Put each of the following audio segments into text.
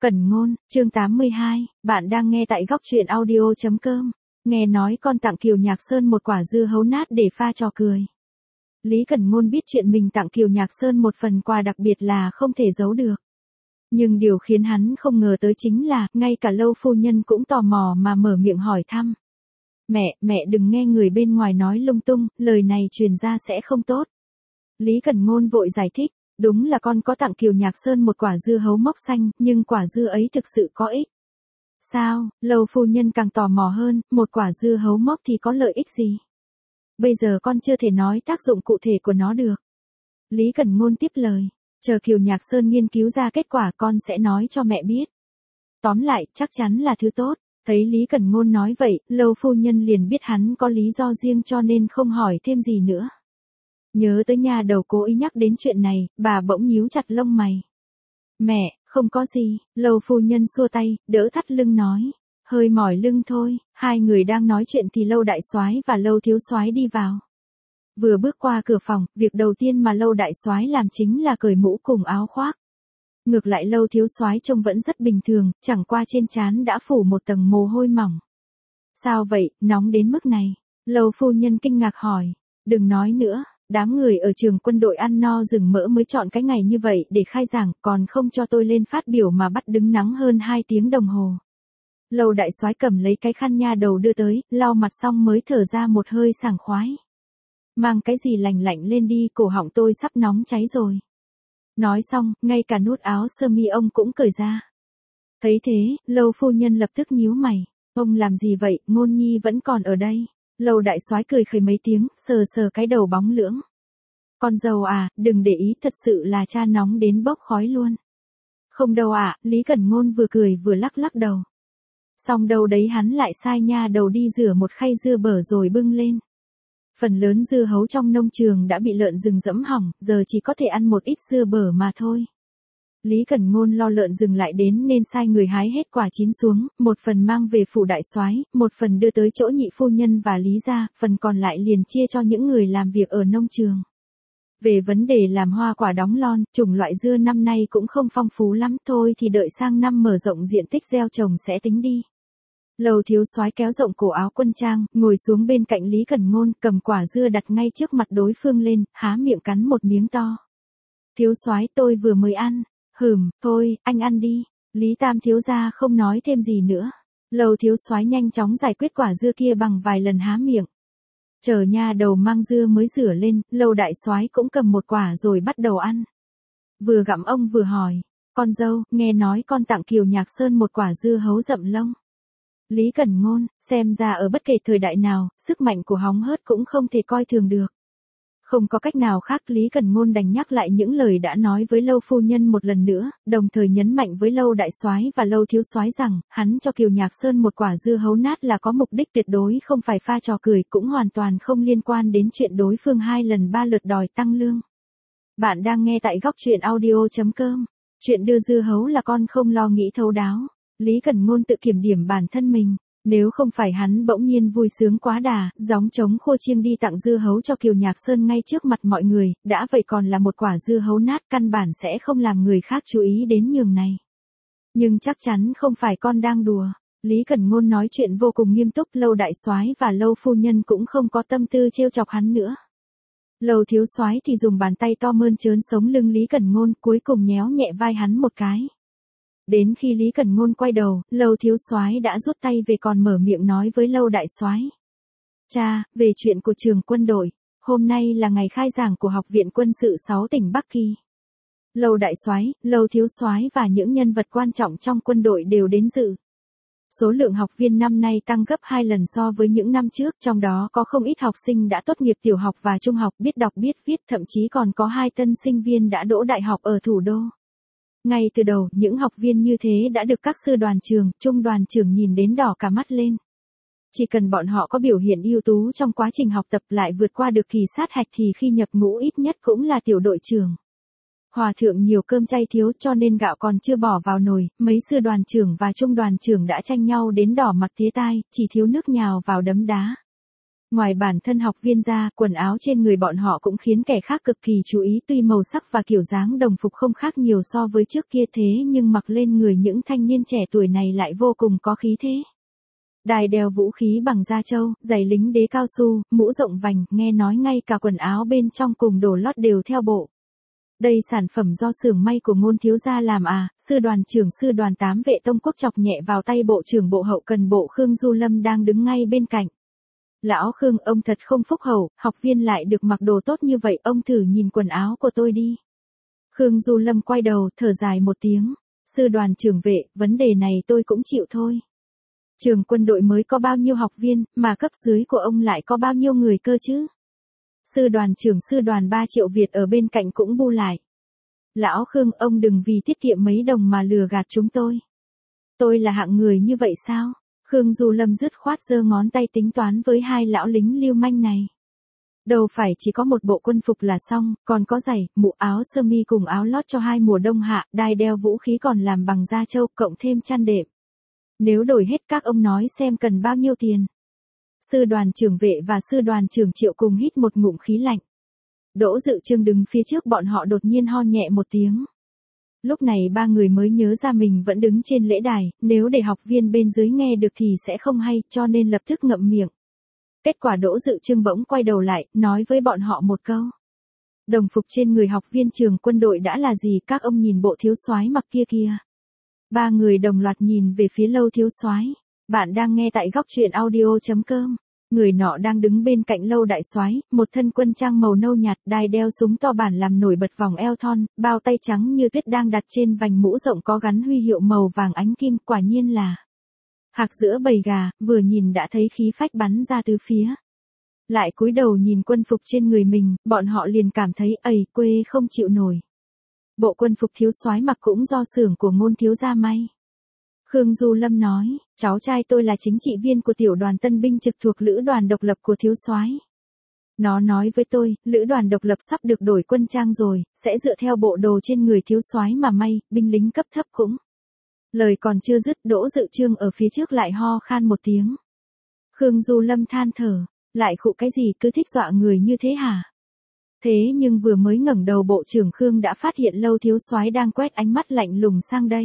Cẩn ngôn, chương 82, bạn đang nghe tại góc truyện audio.com. Nghe nói con tặng Kiều Nhạc Sơn một quả dưa hấu nát để pha trò cười. Lý Cẩn Ngôn biết chuyện mình tặng Kiều Nhạc Sơn một phần quà đặc biệt là không thể giấu được. Nhưng điều khiến hắn không ngờ tới chính là, ngay cả Lâu phu nhân cũng tò mò mà mở miệng hỏi thăm. Mẹ đừng nghe người bên ngoài nói lung tung, lời này truyền ra sẽ không tốt. Lý Cẩn Ngôn vội giải thích. Đúng là con có tặng Kiều Nhạc Sơn một quả dưa hấu mốc xanh, nhưng quả dưa ấy thực sự có ích. Sao? Lâu phu nhân càng tò mò hơn, một quả dưa hấu mốc thì có lợi ích gì? Bây giờ con chưa thể nói tác dụng cụ thể của nó được. Lý Cẩn Ngôn tiếp lời, chờ Kiều Nhạc Sơn nghiên cứu ra kết quả con sẽ nói cho mẹ biết. Tóm lại, chắc chắn là thứ tốt. Thấy Lý Cẩn Ngôn nói vậy, Lâu phu nhân liền biết hắn có lý do riêng cho nên không hỏi thêm gì nữa. Nhớ tới nha đầu cố ý nhắc đến chuyện này, bà bỗng nhíu chặt lông mày. Mẹ, không có gì, Lâu phu nhân xua tay, đỡ thắt lưng nói. Hơi mỏi lưng thôi, hai người đang nói chuyện thì Lâu đại soái và Lâu thiếu soái đi vào. Vừa bước qua cửa phòng, việc đầu tiên mà Lâu đại soái làm chính là cởi mũ cùng áo khoác. Ngược lại Lâu thiếu soái trông vẫn rất bình thường, chẳng qua trên trán đã phủ một tầng mồ hôi mỏng. Sao vậy, nóng đến mức này? Lâu phu nhân kinh ngạc hỏi. Đừng nói nữa. Đám người ở trường quân đội ăn no rừng mỡ mới chọn cái ngày như vậy để khai giảng, còn không cho tôi lên phát biểu mà bắt đứng nắng hơn 2 tiếng đồng hồ. Lâu đại soái cầm lấy cái khăn nha đầu đưa tới, lau mặt xong mới thở ra một hơi sảng khoái. Mang cái gì lành lạnh lên đi, cổ họng tôi sắp nóng cháy rồi. Nói xong, ngay cả nút áo sơ mi ông cũng cởi ra. Thấy thế, Lâu phu nhân lập tức nhíu mày. Ông làm gì vậy, Ngôn nhi vẫn còn ở đây. Lâu đại soái cười khẩy mấy tiếng, sờ cái đầu bóng lưỡng. Con dâu à, đừng để ý, thật sự là cha nóng đến bốc khói luôn. Không đâu ạ, Lý Cẩn Ngôn vừa cười vừa lắc đầu. Xong đâu đấy hắn lại sai nha đầu đi rửa một khay dưa bở rồi bưng lên. Phần lớn dưa hấu trong nông trường đã bị lợn rừng dẫm hỏng, giờ chỉ có thể ăn một ít dưa bở mà thôi. Lý Cẩn Ngôn lo lợn rừng lại đến nên sai người hái hết quả chín xuống, một phần mang về phủ đại soái, một phần đưa tới chỗ nhị phu nhân và Lý gia, phần còn lại liền chia cho những người làm việc ở nông trường. Về vấn đề làm hoa quả đóng lon, chủng loại dưa năm nay cũng không phong phú lắm, thôi thì đợi sang năm mở rộng diện tích gieo trồng sẽ tính đi. Lâu thiếu soái kéo rộng cổ áo quân trang, ngồi xuống bên cạnh Lý Cẩn Ngôn, cầm quả dưa đặt ngay trước mặt đối phương lên, há miệng cắn một miếng to. Thiếu soái, tôi vừa mới ăn. Thôi, anh ăn đi. Lý Tam thiếu gia không nói thêm gì nữa. Lâu thiếu soái nhanh chóng giải quyết quả dưa kia bằng vài lần há miệng. Chờ nha đầu mang dưa mới rửa lên, Lâu đại soái cũng cầm một quả rồi bắt đầu ăn. Vừa gặm ông vừa hỏi, con dâu, nghe nói con tặng Kiều Nhạc Sơn một quả dưa hấu rậm lông. Lý Cẩn Ngôn, xem ra ở bất kể thời đại nào, sức mạnh của hóng hớt cũng không thể coi thường được. Không có cách nào khác, Lý Cẩn Ngôn đành nhắc lại những lời đã nói với Lâu phu nhân một lần nữa, đồng thời nhấn mạnh với Lâu đại soái và Lâu thiếu soái rằng, hắn cho Kiều Nhạc Sơn một quả dưa hấu nát là có mục đích tuyệt đối không phải pha trò cười, cũng hoàn toàn không liên quan đến chuyện đối phương 2 lần 3 lượt đòi tăng lương. Bạn đang nghe tại góc truyện audio.com. Chuyện đưa dưa hấu là con không lo nghĩ thấu đáo. Lý Cẩn Ngôn tự kiểm điểm bản thân mình. Nếu không phải hắn bỗng nhiên vui sướng quá đà, gióng trống khô chiêng đi tặng dưa hấu cho Kiều Nhạc Sơn ngay trước mặt mọi người, đã vậy còn là một quả dưa hấu nát, căn bản sẽ không làm người khác chú ý đến nhường này. Nhưng chắc chắn không phải con đang đùa. Lý Cẩn Ngôn nói chuyện vô cùng nghiêm túc, Lâu đại soái và Lâu phu nhân cũng không có tâm tư trêu chọc hắn nữa. Lâu thiếu soái thì dùng bàn tay to mơn trớn sống lưng Lý Cẩn Ngôn, cuối cùng nhéo nhẹ vai hắn một cái. Đến khi Lý Cẩn Ngôn quay đầu, Lâu thiếu soái đã rút tay về còn mở miệng nói với Lâu đại soái. Cha, về chuyện của trường quân đội, hôm nay là ngày khai giảng của Học viện Quân sự 6 tỉnh Bắc Kỳ. Lâu đại soái, Lâu thiếu soái và những nhân vật quan trọng trong quân đội đều đến dự. Số lượng học viên năm nay tăng gấp 2 lần so với những năm trước, trong đó có không ít học sinh đã tốt nghiệp tiểu học và trung học, biết đọc biết viết, thậm chí còn có 2 tân sinh viên đã đỗ đại học ở thủ đô. Ngay từ đầu, những học viên như thế đã được các sư đoàn trường, trung đoàn trưởng nhìn đến đỏ cả mắt lên. Chỉ cần bọn họ có biểu hiện ưu tú trong quá trình học tập lại vượt qua được kỳ sát hạch thì khi nhập ngũ ít nhất cũng là tiểu đội trưởng. Hòa thượng nhiều cơm chay thiếu cho nên gạo còn chưa bỏ vào nồi, mấy sư đoàn trưởng và trung đoàn trưởng đã tranh nhau đến đỏ mặt tía tai, chỉ thiếu nước nhào vào đấm đá. Ngoài bản thân học viên ra, quần áo trên người bọn họ cũng khiến kẻ khác cực kỳ chú ý, tuy màu sắc và kiểu dáng đồng phục không khác nhiều so với trước kia thế nhưng mặc lên người những thanh niên trẻ tuổi này lại vô cùng có khí thế. Đài đeo vũ khí bằng da trâu, giày lính đế cao su, mũ rộng vành, nghe nói ngay cả quần áo bên trong cùng đồ lót đều theo bộ. Đây sản phẩm do xưởng may của Ngôn thiếu gia làm à? Sư đoàn trưởng sư đoàn 8 Vệ Tông Quốc chọc nhẹ vào tay bộ trưởng bộ hậu cần bộ Khương Du Lâm đang đứng ngay bên cạnh. Lão Khương, ông thật không phúc hậu, học viên lại được mặc đồ tốt như vậy, ông thử nhìn quần áo của tôi đi. Khương Du Lâm quay đầu, thở dài một tiếng. Sư đoàn trưởng Vệ, vấn đề này tôi cũng chịu thôi. Trường quân đội mới có bao nhiêu học viên, mà cấp dưới của ông lại có bao nhiêu người cơ chứ? Sư đoàn trưởng sư đoàn 3 Triệu Việt ở bên cạnh cũng bu lại. Lão Khương, ông đừng vì tiết kiệm mấy đồng mà lừa gạt chúng tôi. Tôi là hạng người như vậy sao? Khương Du Lâm dứt khoát giơ ngón tay tính toán với hai lão lính lưu manh này. Đâu phải chỉ có một bộ quân phục là xong, còn có giày, mũ áo sơ mi cùng áo lót cho 2 mùa đông hạ, đai đeo vũ khí còn làm bằng da trâu, cộng thêm chăn đệm. Nếu đổi hết các ông nói xem cần bao nhiêu tiền. Sư đoàn trưởng Vệ và sư đoàn trưởng Triệu cùng hít một ngụm khí lạnh. Đỗ Dự Trương đứng phía trước bọn họ đột nhiên ho nhẹ một tiếng. Lúc này ba người mới nhớ ra mình vẫn đứng trên lễ đài, nếu để học viên bên dưới nghe được thì sẽ không hay, cho nên lập tức ngậm miệng. Kết quả Đỗ Dự Trương bỗng quay đầu lại, nói với bọn họ một câu. Đồng phục trên người học viên trường quân đội đã là gì, các ông nhìn bộ thiếu soái mặc kia kìa. Ba người đồng loạt nhìn về phía Lâu thiếu soái. Bạn đang nghe tại góc truyện audio.com. Người nọ đang đứng bên cạnh Lâu đại soái, một thân quân trang màu nâu nhạt, đai đeo súng to bản làm nổi bật vòng eo thon, bao tay trắng như tuyết đang đặt trên vành mũ rộng có gắn huy hiệu màu vàng ánh kim, quả nhiên là hạc giữa bầy gà, vừa nhìn đã thấy khí phách bắn ra tứ phía. Lại cúi đầu nhìn quân phục trên người mình, bọn họ liền cảm thấy ầy quê không chịu nổi. Bộ quân phục thiếu soái mặc cũng do xưởng của Ngôn thiếu gia may. Khương Du Lâm nói, cháu trai tôi là chính trị viên của tiểu đoàn tân binh trực thuộc lữ đoàn độc lập của thiếu soái. Nó nói với tôi, lữ đoàn độc lập sắp được đổi quân trang rồi, sẽ dựa theo bộ đồ trên người thiếu soái mà may, binh lính cấp thấp cũng. Lời còn chưa dứt, Đỗ Dự Trương ở phía trước lại ho khan một tiếng. Khương Du Lâm than thở, lại khụ cái gì cứ thích dọa người như thế hả? Thế nhưng vừa mới ngẩng đầu bộ trưởng Khương đã phát hiện Lâu thiếu soái đang quét ánh mắt lạnh lùng sang đây.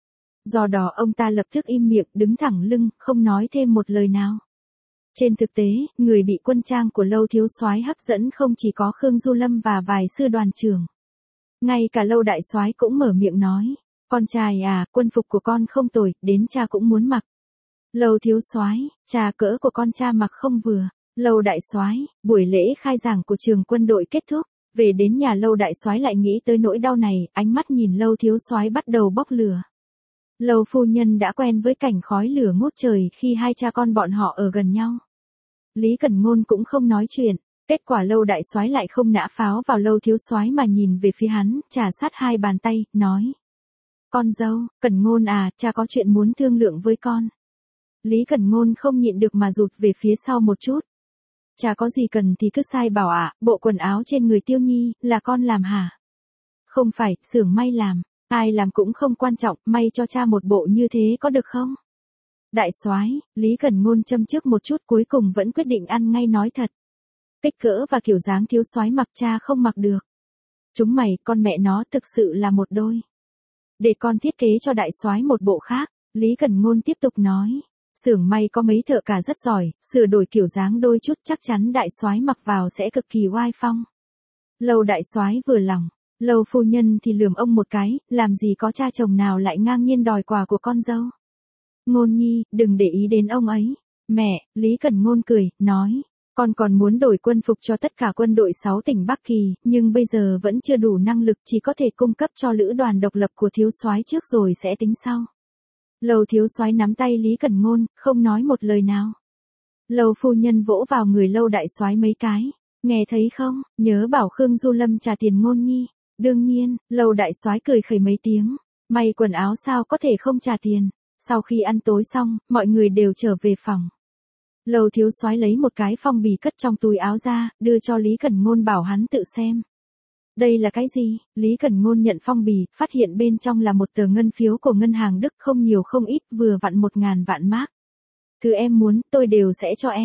Do đó ông ta lập tức im miệng, đứng thẳng lưng, không nói thêm một lời nào. Trên thực tế, người bị quân trang của Lâu thiếu soái hấp dẫn không chỉ có Khương Du Lâm và vài sư đoàn trưởng. Ngay cả Lâu đại soái cũng mở miệng nói, con trai à, quân phục của con không tồi, đến cha cũng muốn mặc. Lâu thiếu soái, cha cỡ của con cha mặc không vừa. Lâu đại soái, buổi lễ khai giảng của trường quân đội kết thúc, về đến nhà Lâu đại soái lại nghĩ tới nỗi đau này, ánh mắt nhìn Lâu thiếu soái bắt đầu bốc lửa. Lâu phu nhân đã quen với cảnh khói lửa ngút trời khi hai cha con bọn họ ở gần nhau. Lý Cẩn Ngôn cũng không nói chuyện, kết quả Lâu đại soái lại không nã pháo vào Lâu thiếu soái mà nhìn về phía hắn, trà sát hai bàn tay, nói: "Con dâu, Cẩn Ngôn à, cha có chuyện muốn thương lượng với con." Lý Cẩn Ngôn không nhịn được mà rụt về phía sau một chút. "Cha có gì cần thì cứ sai bảo ạ, bộ quần áo trên người Tiêu Nhi là con làm hả?" "Không phải, xưởng may làm. Ai làm cũng không quan trọng, may cho cha một bộ như thế có được không?" "Đại soái," Lý Cẩn Ngôn châm chước một chút cuối cùng vẫn quyết định ăn ngay nói thật. "Kích cỡ và kiểu dáng thiếu soái mặc cha không mặc được. Chúng mày, con mẹ nó thực sự là một đôi. Để con thiết kế cho đại soái một bộ khác." Lý Cẩn Ngôn tiếp tục nói, xưởng may có mấy thợ cả rất giỏi, sửa đổi kiểu dáng đôi chút chắc chắn đại soái mặc vào sẽ cực kỳ oai phong. Lâu đại soái vừa lòng. Lâu phu nhân thì lườm ông một cái, làm gì có cha chồng nào lại ngang nhiên đòi quà của con dâu. "Ngôn nhi, đừng để ý đến ông ấy." "Mẹ," Lý Cẩn Ngôn cười, nói, "con còn muốn đổi quân phục cho tất cả quân đội 6 tỉnh Bắc Kỳ, nhưng bây giờ vẫn chưa đủ năng lực, chỉ có thể cung cấp cho lữ đoàn độc lập của thiếu soái trước rồi sẽ tính sau." Lâu thiếu soái nắm tay Lý Cẩn Ngôn, không nói một lời nào. Lâu phu nhân vỗ vào người Lâu đại soái mấy cái, "Nghe thấy không, nhớ bảo Khương Du Lâm trả tiền Ngôn nhi." "Đương nhiên." Lâu đại soái cười khẩy mấy tiếng, "May quần áo sao có thể không trả tiền." Sau khi ăn tối xong, mọi người đều trở về phòng. Lâu thiếu soái lấy một cái phong bì cất trong túi áo ra, đưa cho Lý Cẩn Ngôn bảo hắn tự xem. "Đây là cái gì?" Lý Cẩn Ngôn nhận phong bì, phát hiện bên trong là một tờ ngân phiếu của ngân hàng Đức, không nhiều không ít, vừa vặn 1.000 vạn mark. "Thứ em muốn, tôi đều sẽ cho em."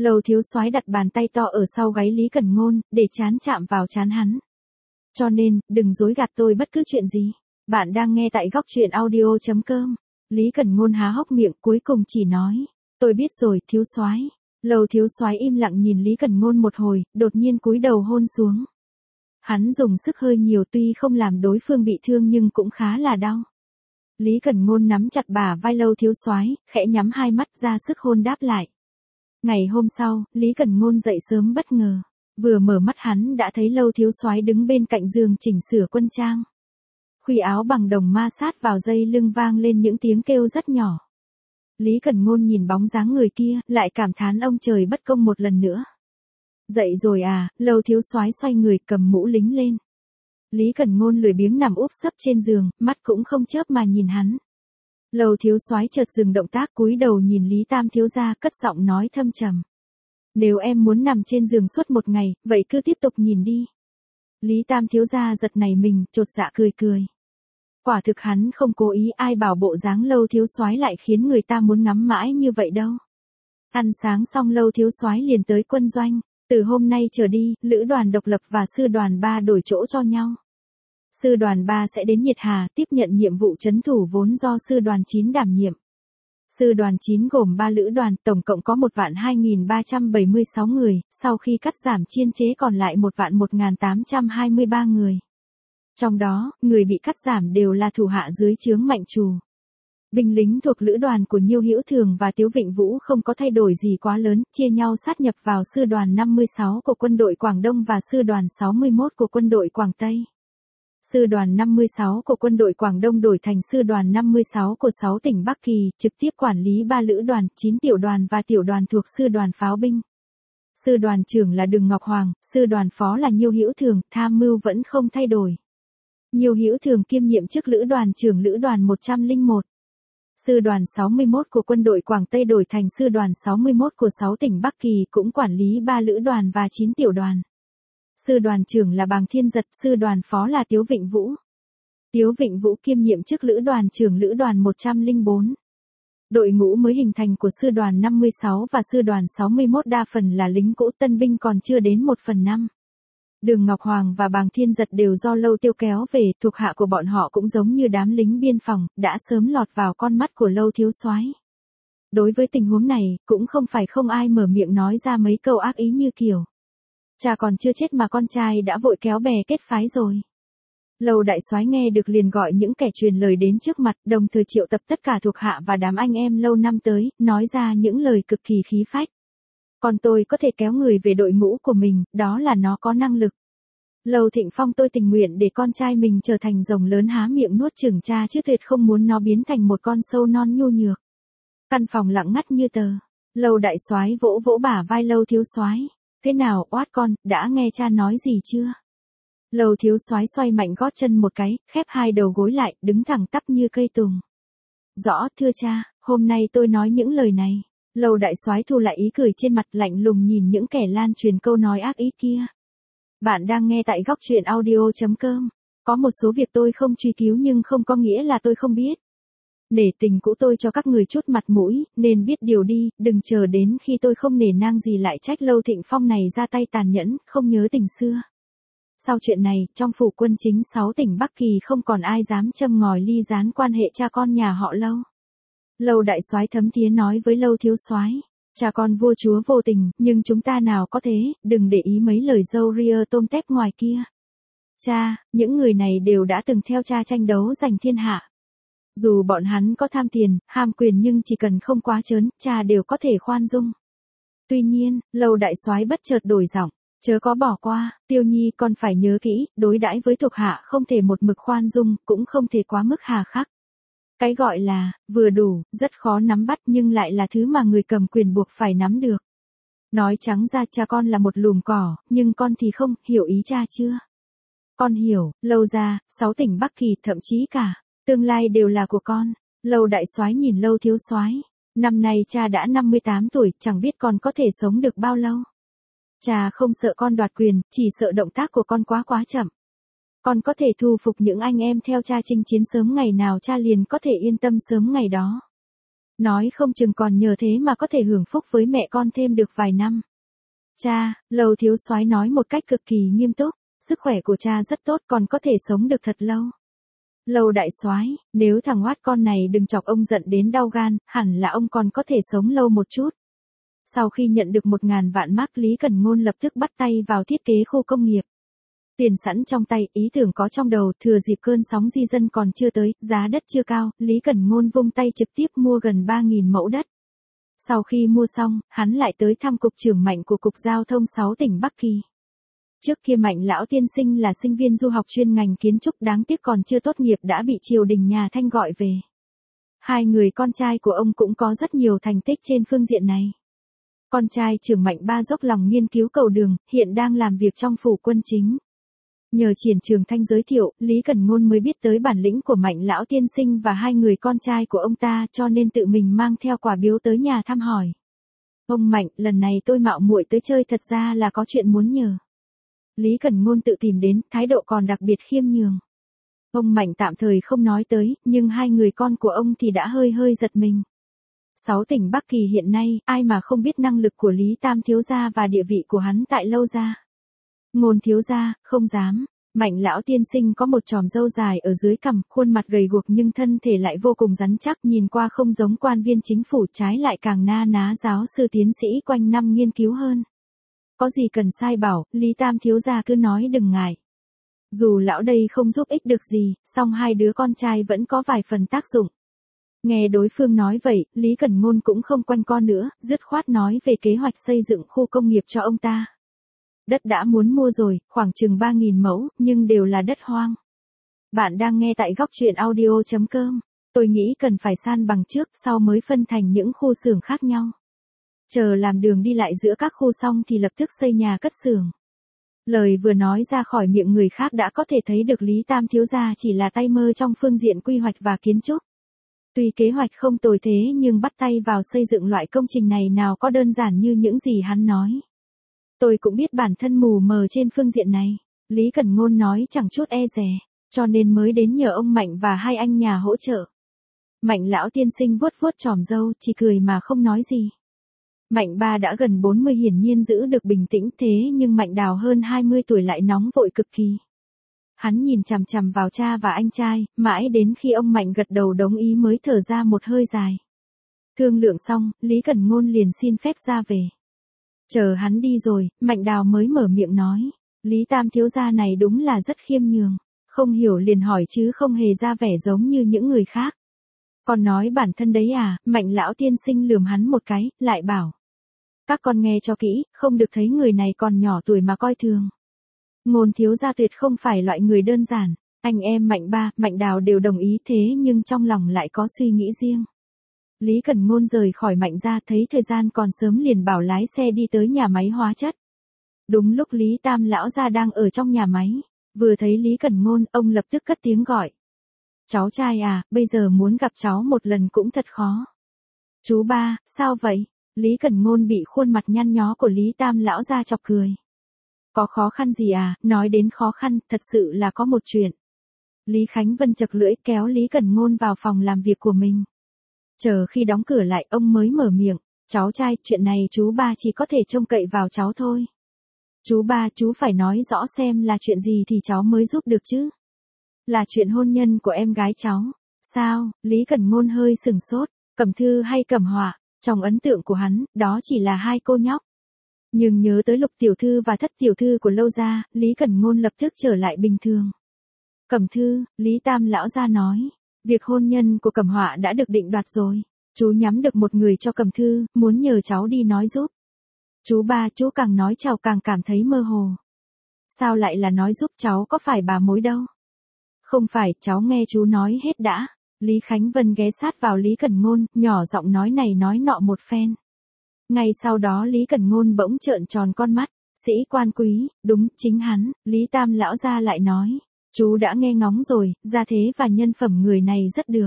Lâu thiếu soái đặt bàn tay to ở sau gáy Lý Cẩn Ngôn, để trán chạm vào trán hắn. Cho nên, đừng dối gạt tôi bất cứ chuyện gì. Bạn đang nghe tại góc truyện audio.com. Lý Cẩn Ngôn há hốc miệng cuối cùng chỉ nói. Tôi biết rồi, thiếu soái. Lâu thiếu soái im lặng nhìn Lý Cẩn Ngôn một hồi, đột nhiên cúi đầu hôn xuống. Hắn dùng sức hơi nhiều tuy không làm đối phương bị thương nhưng cũng khá là đau. Lý Cẩn Ngôn nắm chặt bả vai Lâu thiếu soái, khẽ nhắm hai mắt ra sức hôn đáp lại. Ngày hôm sau, Lý Cẩn Ngôn dậy sớm bất ngờ. Vừa mở mắt hắn đã thấy Lâu thiếu soái đứng bên cạnh giường chỉnh sửa quân trang. Khuy áo bằng đồng ma sát vào dây lưng vang lên những tiếng kêu rất nhỏ. Lý Cẩn Ngôn nhìn bóng dáng người kia, lại cảm thán ông trời bất công một lần nữa. Dậy rồi à, Lâu thiếu soái xoay người cầm mũ lính lên. Lý Cẩn Ngôn lười biếng nằm úp sấp trên giường, mắt cũng không chớp mà nhìn hắn. Lâu thiếu soái chợt dừng động tác cúi đầu nhìn Lý Tam thiếu gia cất giọng nói thâm trầm. Nếu em muốn nằm trên giường suốt một ngày, vậy cứ tiếp tục nhìn đi. Lý Tam thiếu gia giật nảy mình, chột dạ cười cười. Quả thực hắn không cố ý, ai bảo bộ dáng Lâu thiếu soái lại khiến người ta muốn ngắm mãi như vậy đâu. Ăn sáng xong Lâu thiếu soái liền tới quân doanh. Từ hôm nay trở đi, lữ đoàn độc lập và sư đoàn 3 đổi chỗ cho nhau. Sư đoàn 3 sẽ đến Nhiệt Hà tiếp nhận nhiệm vụ trấn thủ vốn do sư đoàn 9 đảm nhiệm. Sư đoàn 9 gồm 3 lữ đoàn, tổng cộng có 1.2376 người, sau khi cắt giảm chiên chế còn lại 1.1823 người. Trong đó, người bị cắt giảm đều là thủ hạ dưới trướng Mạnh Trù. Binh lính thuộc lữ đoàn của Nhiêu Hữu Thường và Tiếu Vịnh Vũ không có thay đổi gì quá lớn, chia nhau sát nhập vào sư đoàn 56 của quân đội Quảng Đông và sư đoàn 61 của quân đội Quảng Tây. Sư đoàn 56 của quân đội Quảng Đông đổi thành sư đoàn 56 của 6 tỉnh Bắc Kỳ, trực tiếp quản lý 3 lữ đoàn, 9 tiểu đoàn và tiểu đoàn thuộc sư đoàn pháo binh. Sư đoàn trưởng là Đừng Ngọc Hoàng, sư đoàn phó là Nhiêu Hữu Thường, tham mưu vẫn không thay đổi. Nhiêu Hữu Thường kiêm nhiệm chức lữ đoàn trưởng lữ đoàn 101. Sư đoàn 61 của quân đội Quảng Tây đổi thành sư đoàn 61 của 6 tỉnh Bắc Kỳ cũng quản lý 3 lữ đoàn và 9 tiểu đoàn. Sư đoàn trưởng là Bàng Thiên Giật, sư đoàn phó là Tiếu Vịnh Vũ. Tiếu Vịnh Vũ kiêm nhiệm chức lữ đoàn trưởng lữ đoàn 104. Đội ngũ mới hình thành của sư đoàn 56 và sư đoàn 61 đa phần là lính cũ, tân binh còn chưa đến 1/5. Đường Ngọc Hoàng và Bàng Thiên Giật đều do Lâu Tiêu kéo về, thuộc hạ của bọn họ cũng giống như đám lính biên phòng, đã sớm lọt vào con mắt của Lâu thiếu soái. Đối với tình huống này, cũng không phải không ai mở miệng nói ra mấy câu ác ý như kiểu. Cha còn chưa chết mà con trai đã vội kéo bè kết phái rồi. Lâu đại soái nghe được liền gọi những kẻ truyền lời đến trước mặt, đồng thời triệu tập tất cả thuộc hạ và đám anh em lâu năm tới, nói ra những lời cực kỳ khí phách. Còn tôi có thể kéo người về đội ngũ của mình, đó là nó có năng lực. Lâu Thịnh Phong tôi tình nguyện để con trai mình trở thành rồng lớn há miệng nuốt chửng cha chứ tuyệt không muốn nó biến thành một con sâu non nhu nhược. Căn phòng lặng ngắt như tờ. Lâu đại soái vỗ vỗ bả vai Lâu thiếu soái. Thế nào, oát con, đã nghe cha nói gì chưa? Lâu thiếu soái xoay mạnh gót chân một cái, khép hai đầu gối lại, đứng thẳng tắp như cây tùng. Rõ, thưa cha, hôm nay tôi nói những lời này. Lâu đại soái thu lại ý cười trên mặt, lạnh lùng nhìn những kẻ lan truyền câu nói ác ý kia. Bạn đang nghe tại góc truyện audio.com. Có một số việc tôi không truy cứu nhưng không có nghĩa là tôi không biết. Nể tình cũ tôi cho các người chút mặt mũi, nên biết điều đi, đừng chờ đến khi tôi không nể nang gì lại trách Lâu Thịnh Phong này ra tay tàn nhẫn, không nhớ tình xưa. Sau chuyện này, trong phủ quân chính 6 tỉnh Bắc Kỳ không còn ai dám châm ngòi ly gián quan hệ cha con nhà họ Lâu. Lâu đại soái thấm thía nói với Lâu thiếu soái, cha con vua chúa vô tình, nhưng chúng ta nào có thế, đừng để ý mấy lời dâu ria tôm tép ngoài kia. Cha, những người này đều đã từng theo cha tranh đấu giành thiên hạ. Dù bọn hắn có tham tiền, ham quyền nhưng chỉ cần không quá trớn, cha đều có thể khoan dung. Tuy nhiên, Lâu đại soái bất chợt đổi giọng, chớ có bỏ qua, Tiêu Nhi con phải nhớ kỹ, đối đãi với thuộc hạ không thể một mực khoan dung, cũng không thể quá mức hà khắc. Cái gọi là, vừa đủ, rất khó nắm bắt nhưng lại là thứ mà người cầm quyền buộc phải nắm được. Nói trắng ra cha con là một lùm cỏ, nhưng con thì không, hiểu ý cha chưa? Con hiểu, Lâu ra, 6 tỉnh Bắc Kỳ thậm chí cả, tương lai đều là của con. Lâu đại soái nhìn Lâu thiếu soái. Năm nay cha đã 58 tuổi, chẳng biết con có thể sống được bao lâu. Cha không sợ con đoạt quyền, chỉ sợ động tác của con quá chậm. Con có thể thu phục những anh em theo cha chinh chiến sớm ngày nào cha liền có thể yên tâm sớm ngày đó. Nói không chừng còn nhờ thế mà có thể hưởng phúc với mẹ con thêm được vài năm. Cha, Lầu thiếu soái nói một cách cực kỳ nghiêm túc, sức khỏe của cha rất tốt còn có thể sống được thật lâu. Lầu đại soái, nếu thằng oát con này đừng chọc ông giận đến đau gan, hẳn là ông còn có thể sống lâu một chút. Sau khi nhận được 1.000 vạn mark, Lý Cẩn Ngôn lập tức bắt tay vào thiết kế khu công nghiệp. Tiền sẵn trong tay, ý tưởng có trong đầu, thừa dịp cơn sóng di dân còn chưa tới, giá đất chưa cao, Lý Cẩn Ngôn vung tay trực tiếp mua gần 3.000 mẫu đất. Sau khi mua xong, hắn lại tới thăm cục trưởng Mạnh của Cục Giao thông 6 tỉnh Bắc Kỳ. Trước kia Mạnh lão tiên sinh là sinh viên du học chuyên ngành kiến trúc, đáng tiếc còn chưa tốt nghiệp đã bị triều đình nhà Thanh gọi về. Hai người con trai của ông cũng có rất nhiều thành tích trên phương diện này. Con trai trưởng Mạnh Ba dốc lòng nghiên cứu cầu đường, hiện đang làm việc trong phủ quân chính. Nhờ Triển Trường Thanh giới thiệu, Lý Cẩn Ngôn mới biết tới bản lĩnh của Mạnh lão tiên sinh và hai người con trai của ông ta, cho nên tự mình mang theo quà biếu tới nhà thăm hỏi. Ông Mạnh, lần này tôi mạo muội tới chơi thật ra là có chuyện muốn nhờ. Lý Cẩn Ngôn tự tìm đến, thái độ còn đặc biệt khiêm nhường. Ông Mạnh tạm thời không nói tới, nhưng hai người con của ông thì đã hơi hơi giật mình. 6 tỉnh Bắc Kỳ hiện nay, ai mà không biết năng lực của Lý Tam thiếu gia và địa vị của hắn tại Lâu gia. Ngôn thiếu gia, không dám. Mạnh lão tiên sinh có một chòm râu dài ở dưới cằm, khuôn mặt gầy guộc nhưng thân thể lại vô cùng rắn chắc, nhìn qua không giống quan viên chính phủ, trái lại càng na ná giáo sư tiến sĩ quanh năm nghiên cứu hơn. Có gì cần sai bảo, Lý Tam thiếu gia cứ nói đừng ngại. Dù lão đây không giúp ích được gì, song hai đứa con trai vẫn có vài phần tác dụng. Nghe đối phương nói vậy, Lý Cẩn Ngôn cũng không quanh co nữa, dứt khoát nói về kế hoạch xây dựng khu công nghiệp cho ông ta. Đất đã muốn mua rồi, khoảng chừng 3.000 mẫu, nhưng đều là đất hoang. Bạn đang nghe tại góc truyện audio.com. Tôi nghĩ cần phải san bằng trước, sau mới phân thành những khu xưởng khác nhau. Chờ làm đường đi lại giữa các khu xong thì lập tức xây nhà cất xưởng. Lời vừa nói ra khỏi miệng người khác đã có thể thấy được Lý Tam thiếu gia chỉ là tay mơ trong phương diện quy hoạch và kiến trúc. Tuy kế hoạch không tồi thế nhưng bắt tay vào xây dựng loại công trình này nào có đơn giản như những gì hắn nói. Tôi cũng biết bản thân mù mờ trên phương diện này, Lý Cẩn Ngôn nói chẳng chút e dè, cho nên mới đến nhờ ông Mạnh và hai anh nhà hỗ trợ. Mạnh lão tiên sinh vuốt vuốt chòm râu, chỉ cười mà không nói gì. Mạnh Ba đã gần 40 hiển nhiên giữ được bình tĩnh, thế nhưng Mạnh Đào hơn 20 tuổi lại nóng vội cực kỳ. Hắn nhìn chằm chằm vào cha và anh trai, mãi đến khi ông Mạnh gật đầu đồng ý mới thở ra một hơi dài. Thương lượng xong, Lý Cẩn Ngôn liền xin phép ra về. Chờ hắn đi rồi, Mạnh Đào mới mở miệng nói, Lý Tam thiếu gia này đúng là rất khiêm nhường, không hiểu liền hỏi chứ không hề ra vẻ giống như những người khác. Còn nói bản thân đấy à, Mạnh lão tiên sinh lườm hắn một cái, lại bảo. Các con nghe cho kỹ, không được thấy người này còn nhỏ tuổi mà coi thường. Ngôn thiếu gia tuyệt không phải loại người đơn giản, anh em Mạnh Ba, Mạnh Đào đều đồng ý thế nhưng trong lòng lại có suy nghĩ riêng. Lý Cẩn Ngôn rời khỏi Mạnh gia thấy thời gian còn sớm liền bảo lái xe đi tới nhà máy hóa chất. Đúng lúc Lý Tam lão gia đang ở trong nhà máy, vừa thấy Lý Cẩn Ngôn, ông lập tức cất tiếng gọi. Cháu trai à, bây giờ muốn gặp cháu một lần cũng thật khó. Chú Ba, sao vậy? Lý Cẩn Ngôn bị khuôn mặt nhăn nhó của Lý Tam lão gia chọc cười. Có khó khăn gì à, nói đến khó khăn, thật sự là có một chuyện. Lý Khánh Vân chật lưỡi kéo Lý Cẩn Ngôn vào phòng làm việc của mình. Chờ khi đóng cửa lại ông mới mở miệng, cháu trai, chuyện này chú Ba chỉ có thể trông cậy vào cháu thôi. Chú Ba, chú phải nói rõ xem là chuyện gì thì cháu mới giúp được chứ. Là chuyện hôn nhân của em gái cháu. Sao? Lý Cẩn Ngôn hơi sừng sốt, Cẩm Thư hay Cẩm Họa, trong ấn tượng của hắn, đó chỉ là hai cô nhóc. Nhưng nhớ tới Lục tiểu thư và Thất tiểu thư của Lâu gia, Lý Cẩn Ngôn lập tức trở lại bình thường. Cẩm Thư, Lý Tam lão gia nói, việc hôn nhân của Cẩm Họa đã được định đoạt rồi. Chú nhắm được một người cho Cẩm Thư, muốn nhờ cháu đi nói giúp. Chú Ba, chú càng nói cháu càng cảm thấy mơ hồ. Sao lại là nói giúp, cháu có phải bà mối đâu. Không phải, cháu nghe chú nói hết đã. Lý Khánh Vân ghé sát vào Lý Cẩn Ngôn, nhỏ giọng nói này nói nọ một phen. Ngay sau đó Lý Cẩn Ngôn bỗng trợn tròn con mắt, sĩ quan quý, đúng, chính hắn, Lý Tam lão gia lại nói. Chú đã nghe ngóng rồi, gia thế và nhân phẩm người này rất được.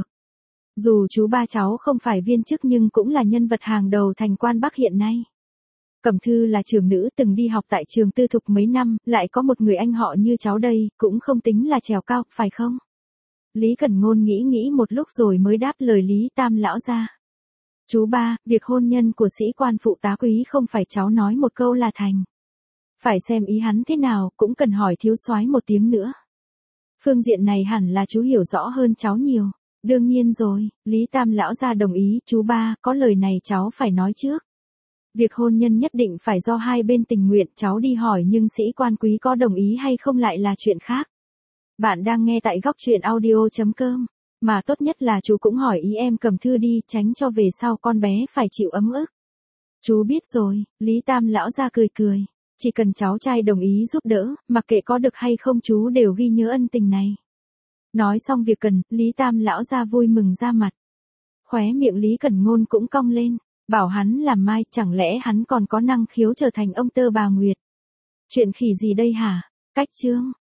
Dù chú Ba cháu không phải viên chức nhưng cũng là nhân vật hàng đầu thành quan Bắc hiện nay. Cẩm Thư là trưởng nữ từng đi học tại trường tư thục mấy năm, lại có một người anh họ như cháu đây, cũng không tính là trèo cao, phải không? Lý Cẩn Ngôn nghĩ một lúc rồi mới đáp lời Lý Tam lão gia. Chú ba, việc hôn nhân của sĩ quan phụ tá quý không phải cháu nói một câu là thành. Phải xem ý hắn thế nào, cũng cần hỏi thiếu soái một tiếng nữa. Phương diện này hẳn là chú hiểu rõ hơn cháu nhiều. Đương nhiên rồi, Lý Tam lão gia đồng ý, chú ba, có lời này cháu phải nói trước. Việc hôn nhân nhất định phải do hai bên tình nguyện, cháu đi hỏi nhưng sĩ quan quý có đồng ý hay không lại là chuyện khác. Bạn đang nghe tại góc truyện audio.com. Mà tốt nhất là chú cũng hỏi ý em Cầm Thư đi, tránh cho về sau con bé phải chịu ấm ức. Chú biết rồi, Lý Tam lão gia cười cười. Chỉ cần cháu trai đồng ý giúp đỡ, mặc kệ có được hay không chú đều ghi nhớ ân tình này. Nói xong việc cần, Lý Tam lão gia vui mừng ra mặt. Khóe miệng Lý Cẩn Ngôn cũng cong lên, bảo hắn làm mai, chẳng lẽ hắn còn có năng khiếu trở thành ông Tơ bà Nguyệt. Chuyện khỉ gì đây hả? Cách chương.